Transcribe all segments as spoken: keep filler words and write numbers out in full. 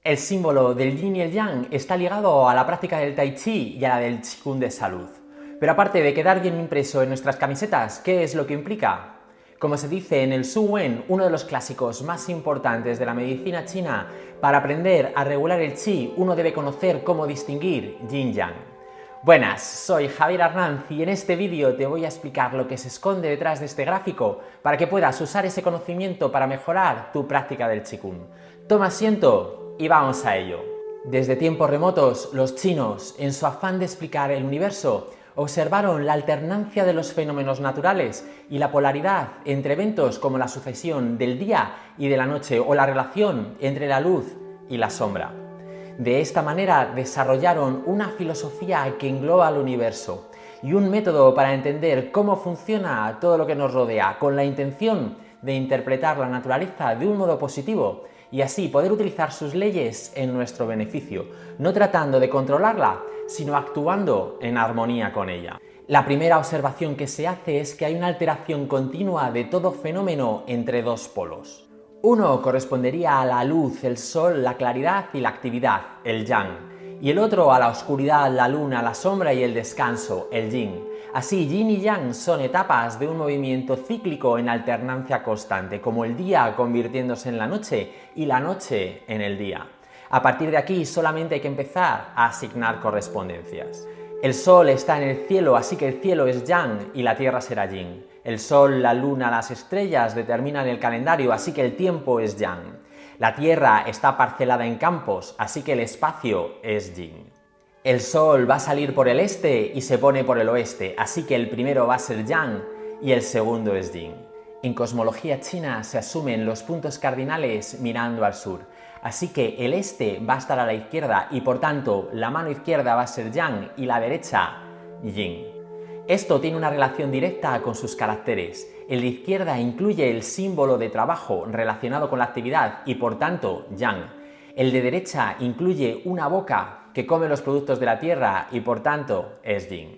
El símbolo del yin y el yang está ligado a la práctica del tai chi y a la del qigong de salud. Pero aparte de quedar bien impreso en nuestras camisetas, ¿qué es lo que implica? Como se dice en el Su Wen, uno de los clásicos más importantes de la medicina china, para aprender a regular el chi, uno debe conocer cómo distinguir yin-yang. Buenas, soy Javier Arnanz y en este vídeo te voy a explicar lo que se esconde detrás de este gráfico para que puedas usar ese conocimiento para mejorar tu práctica del qigong. Toma asiento y vamos a ello. Desde tiempos remotos, los chinos, en su afán de explicar el universo, observaron la alternancia de los fenómenos naturales y la polaridad entre eventos como la sucesión del día y de la noche o la relación entre la luz y la sombra. De esta manera desarrollaron una filosofía que engloba al universo y un método para entender cómo funciona todo lo que nos rodea, con la intención de interpretar la naturaleza de un modo positivo y así poder utilizar sus leyes en nuestro beneficio, no tratando de controlarla, sino actuando en armonía con ella. La primera observación que se hace es que hay una alteración continua de todo fenómeno entre dos polos. Uno correspondería a la luz, el sol, la claridad y la actividad, el yang, y el otro a la oscuridad, la luna, la sombra y el descanso, el yin. Así, yin y yang son etapas de un movimiento cíclico en alternancia constante, como el día convirtiéndose en la noche y la noche en el día. A partir de aquí solamente hay que empezar a asignar correspondencias. El sol está en el cielo, así que el cielo es yang y la tierra será yin. El sol, la luna, las estrellas determinan el calendario, así que el tiempo es yang. La tierra está parcelada en campos, así que el espacio es yin. El sol va a salir por el este y se pone por el oeste, así que el primero va a ser yang y el segundo es yin. En cosmología china se asumen los puntos cardinales mirando al sur, así que el este va a estar a la izquierda y por tanto la mano izquierda va a ser yang y la derecha yin. Esto tiene una relación directa con sus caracteres. El de izquierda incluye el símbolo de trabajo relacionado con la actividad y por tanto yang. El de derecha incluye una boca que come los productos de la tierra y por tanto es yin.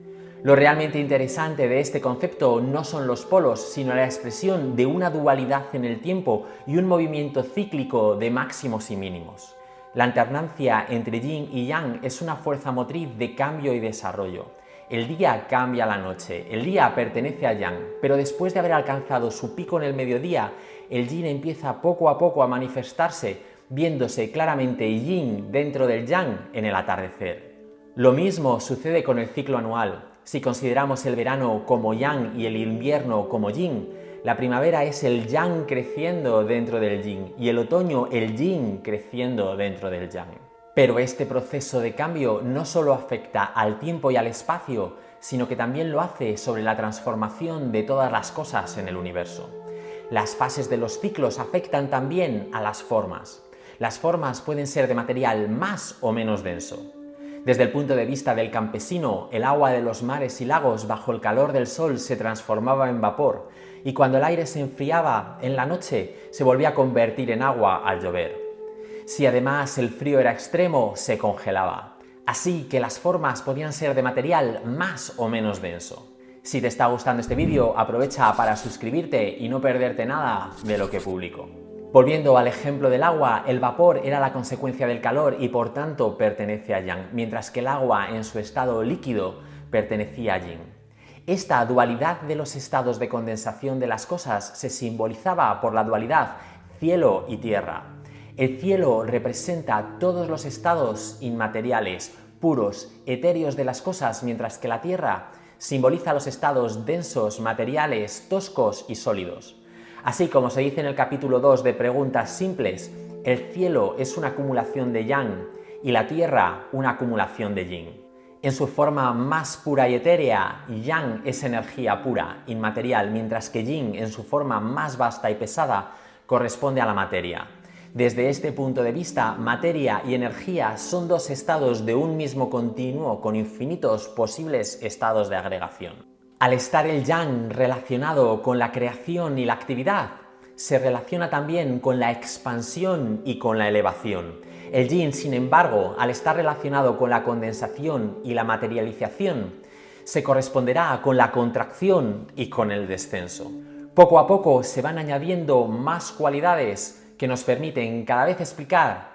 Lo realmente interesante de este concepto no son los polos, sino la expresión de una dualidad en el tiempo y un movimiento cíclico de máximos y mínimos. La alternancia entre yin y yang es una fuerza motriz de cambio y desarrollo. El día cambia la noche, el día pertenece a yang, pero después de haber alcanzado su pico en el mediodía, el yin empieza poco a poco a manifestarse, viéndose claramente yin dentro del yang en el atardecer. Lo mismo sucede con el ciclo anual. Si consideramos el verano como yang y el invierno como yin, la primavera es el yang creciendo dentro del yin y el otoño el yin creciendo dentro del yang. Pero este proceso de cambio no solo afecta al tiempo y al espacio, sino que también lo hace sobre la transformación de todas las cosas en el universo. Las fases de los ciclos afectan también a las formas. Las formas pueden ser de material más o menos denso. Desde el punto de vista del campesino, el agua de los mares y lagos bajo el calor del sol se transformaba en vapor y cuando el aire se enfriaba en la noche se volvía a convertir en agua al llover. Si además el frío era extremo, se congelaba. Así que las formas podían ser de material más o menos denso. Si te está gustando este vídeo, aprovecha para suscribirte y no perderte nada de lo que publico. Volviendo al ejemplo del agua, el vapor era la consecuencia del calor y por tanto pertenece a yang, mientras que el agua en su estado líquido pertenecía a yin. Esta dualidad de los estados de condensación de las cosas se simbolizaba por la dualidad cielo y tierra. El cielo representa todos los estados inmateriales, puros, etéreos de las cosas, mientras que la tierra simboliza los estados densos, materiales, toscos y sólidos. Así como se dice en el capítulo dos de Preguntas Simples, el cielo es una acumulación de yang y la tierra una acumulación de yin. En su forma más pura y etérea, yang es energía pura, inmaterial, mientras que yin, en su forma más vasta y pesada, corresponde a la materia. Desde este punto de vista, materia y energía son dos estados de un mismo continuo con infinitos posibles estados de agregación. Al estar el yang relacionado con la creación y la actividad, se relaciona también con la expansión y con la elevación. El yin, sin embargo, al estar relacionado con la condensación y la materialización, se corresponderá con la contracción y con el descenso. Poco a poco se van añadiendo más cualidades que nos permiten cada vez explicar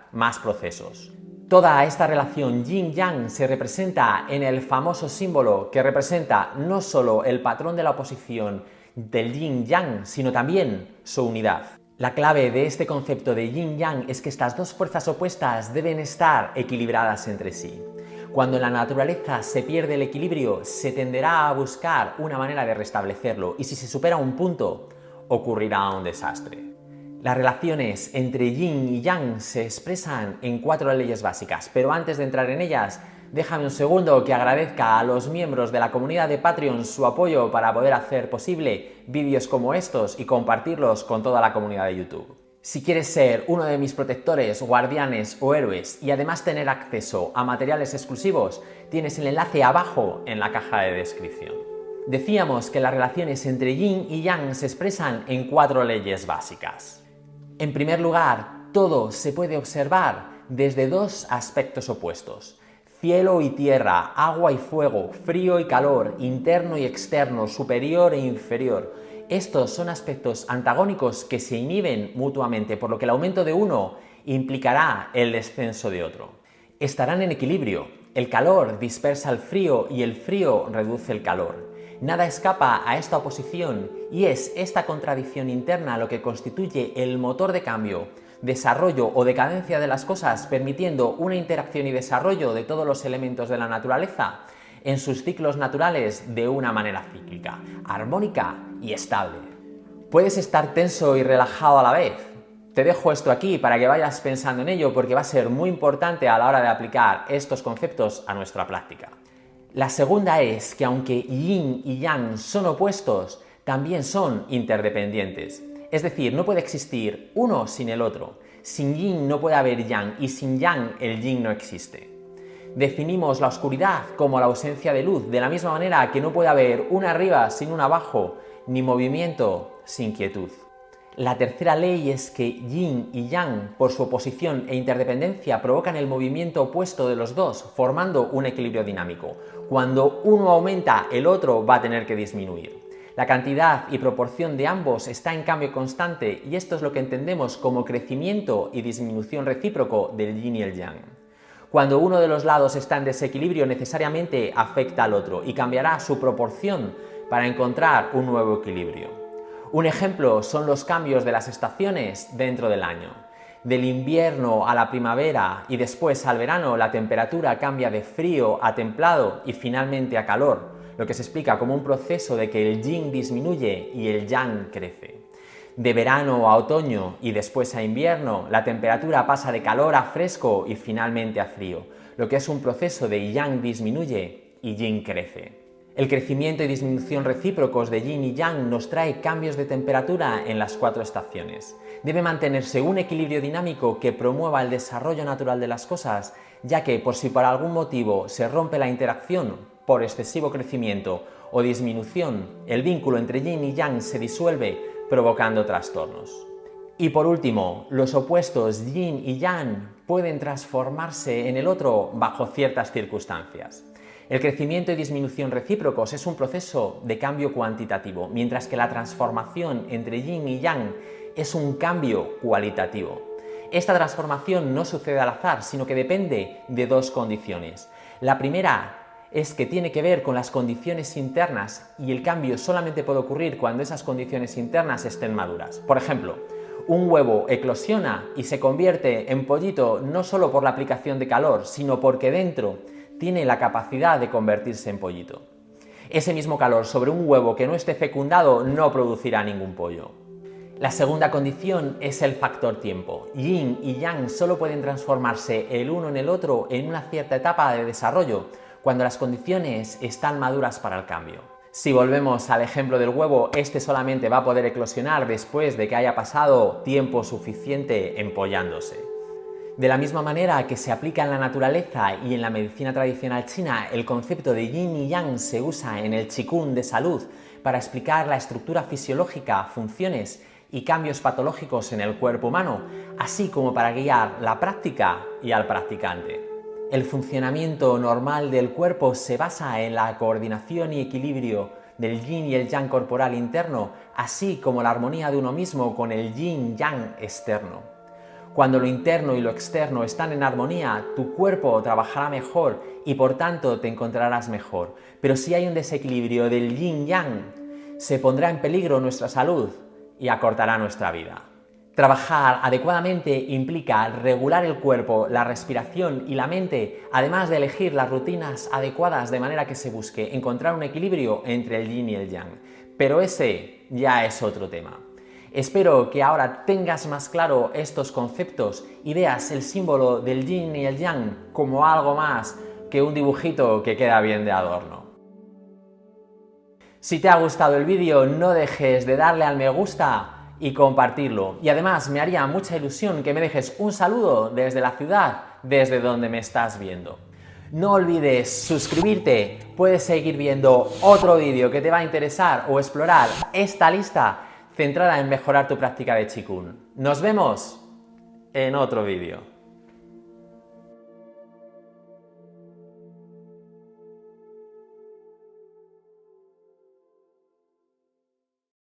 más procesos. Toda esta relación yin-yang se representa en el famoso símbolo que representa no solo el patrón de la oposición del yin-yang, sino también su unidad. La clave de este concepto de yin-yang es que estas dos fuerzas opuestas deben estar equilibradas entre sí. Cuando en la naturaleza se pierde el equilibrio, se tenderá a buscar una manera de restablecerlo, y si se supera un punto, ocurrirá un desastre. Las relaciones entre yin y yang se expresan en cuatro leyes básicas, pero antes de entrar en ellas, déjame un segundo que agradezca a los miembros de la comunidad de Patreon su apoyo para poder hacer posible vídeos como estos y compartirlos con toda la comunidad de YouTube. Si quieres ser uno de mis protectores, guardianes o héroes y además tener acceso a materiales exclusivos, tienes el enlace abajo en la caja de descripción. Decíamos que las relaciones entre yin y yang se expresan en cuatro leyes básicas. En primer lugar, todo se puede observar desde dos aspectos opuestos: cielo y tierra, agua y fuego, frío y calor, interno y externo, superior e inferior. Estos son aspectos antagónicos que se inhiben mutuamente, por lo que el aumento de uno implicará el descenso de otro. Estarán en equilibrio. El calor dispersa el frío y el frío reduce el calor. Nada escapa a esta oposición y es esta contradicción interna lo que constituye el motor de cambio, desarrollo o decadencia de las cosas, permitiendo una interacción y desarrollo de todos los elementos de la naturaleza en sus ciclos naturales de una manera cíclica, armónica y estable. Puedes estar tenso y relajado a la vez. Te dejo esto aquí para que vayas pensando en ello, porque va a ser muy importante a la hora de aplicar estos conceptos a nuestra práctica. La segunda es que aunque yin y yang son opuestos, también son interdependientes. Es decir, no puede existir uno sin el otro. Sin yin no puede haber yang y sin yang el yin no existe. Definimos la oscuridad como la ausencia de luz, de la misma manera que no puede haber un arriba sin un abajo, ni movimiento sin quietud. La tercera ley es que yin y yang, por su oposición e interdependencia, provocan el movimiento opuesto de los dos, formando un equilibrio dinámico. Cuando uno aumenta, el otro va a tener que disminuir. La cantidad y proporción de ambos está en cambio constante, y esto es lo que entendemos como crecimiento y disminución recíproco del yin y el yang. Cuando uno de los lados está en desequilibrio, necesariamente afecta al otro y cambiará su proporción para encontrar un nuevo equilibrio. Un ejemplo son los cambios de las estaciones dentro del año. Del invierno a la primavera y después al verano, la temperatura cambia de frío a templado y finalmente a calor, lo que se explica como un proceso de que el yin disminuye y el yang crece. De verano a otoño y después a invierno, la temperatura pasa de calor a fresco y finalmente a frío, lo que es un proceso de yang disminuye y yin crece. El crecimiento y disminución recíprocos de yin y yang nos trae cambios de temperatura en las cuatro estaciones. Debe mantenerse un equilibrio dinámico que promueva el desarrollo natural de las cosas, ya que por si por algún motivo se rompe la interacción por excesivo crecimiento o disminución, el vínculo entre yin y yang se disuelve, provocando trastornos. Y por último, los opuestos yin y yang pueden transformarse en el otro bajo ciertas circunstancias. El crecimiento y disminución recíprocos es un proceso de cambio cuantitativo, mientras que la transformación entre yin y yang es un cambio cualitativo. Esta transformación no sucede al azar, sino que depende de dos condiciones. La primera es que tiene que ver con las condiciones internas, y el cambio solamente puede ocurrir cuando esas condiciones internas estén maduras. Por ejemplo, un huevo eclosiona y se convierte en pollito no solo por la aplicación de calor, sino porque dentro tiene la capacidad de convertirse en pollito. Ese mismo calor sobre un huevo que no esté fecundado no producirá ningún pollo. La segunda condición es el factor tiempo. Yin y yang solo pueden transformarse el uno en el otro en una cierta etapa de desarrollo, cuando las condiciones están maduras para el cambio. Si volvemos al ejemplo del huevo, este solamente va a poder eclosionar después de que haya pasado tiempo suficiente empollándose. De la misma manera que se aplica en la naturaleza y en la medicina tradicional china, el concepto de yin y yang se usa en el Qigong de salud para explicar la estructura fisiológica, funciones y cambios patológicos en el cuerpo humano, así como para guiar la práctica y al practicante. El funcionamiento normal del cuerpo se basa en la coordinación y equilibrio del yin y el yang corporal interno, así como la armonía de uno mismo con el yin-yang externo. Cuando lo interno y lo externo están en armonía, tu cuerpo trabajará mejor y por tanto te encontrarás mejor. Pero si hay un desequilibrio del yin-yang, se pondrá en peligro nuestra salud y acortará nuestra vida. Trabajar adecuadamente implica regular el cuerpo, la respiración y la mente, además de elegir las rutinas adecuadas de manera que se busque encontrar un equilibrio entre el yin y el yang. Pero ese ya es otro tema. Espero que ahora tengas más claro estos conceptos y veas el símbolo del yin y el yang como algo más que un dibujito que queda bien de adorno. Si te ha gustado el vídeo, no dejes de darle al me gusta y compartirlo. Y además me haría mucha ilusión que me dejes un saludo desde la ciudad, desde donde me estás viendo. No olvides suscribirte, puedes seguir viendo otro vídeo que te va a interesar o explorar esta lista centrada en mejorar tu práctica de Qigong. Nos vemos en otro vídeo.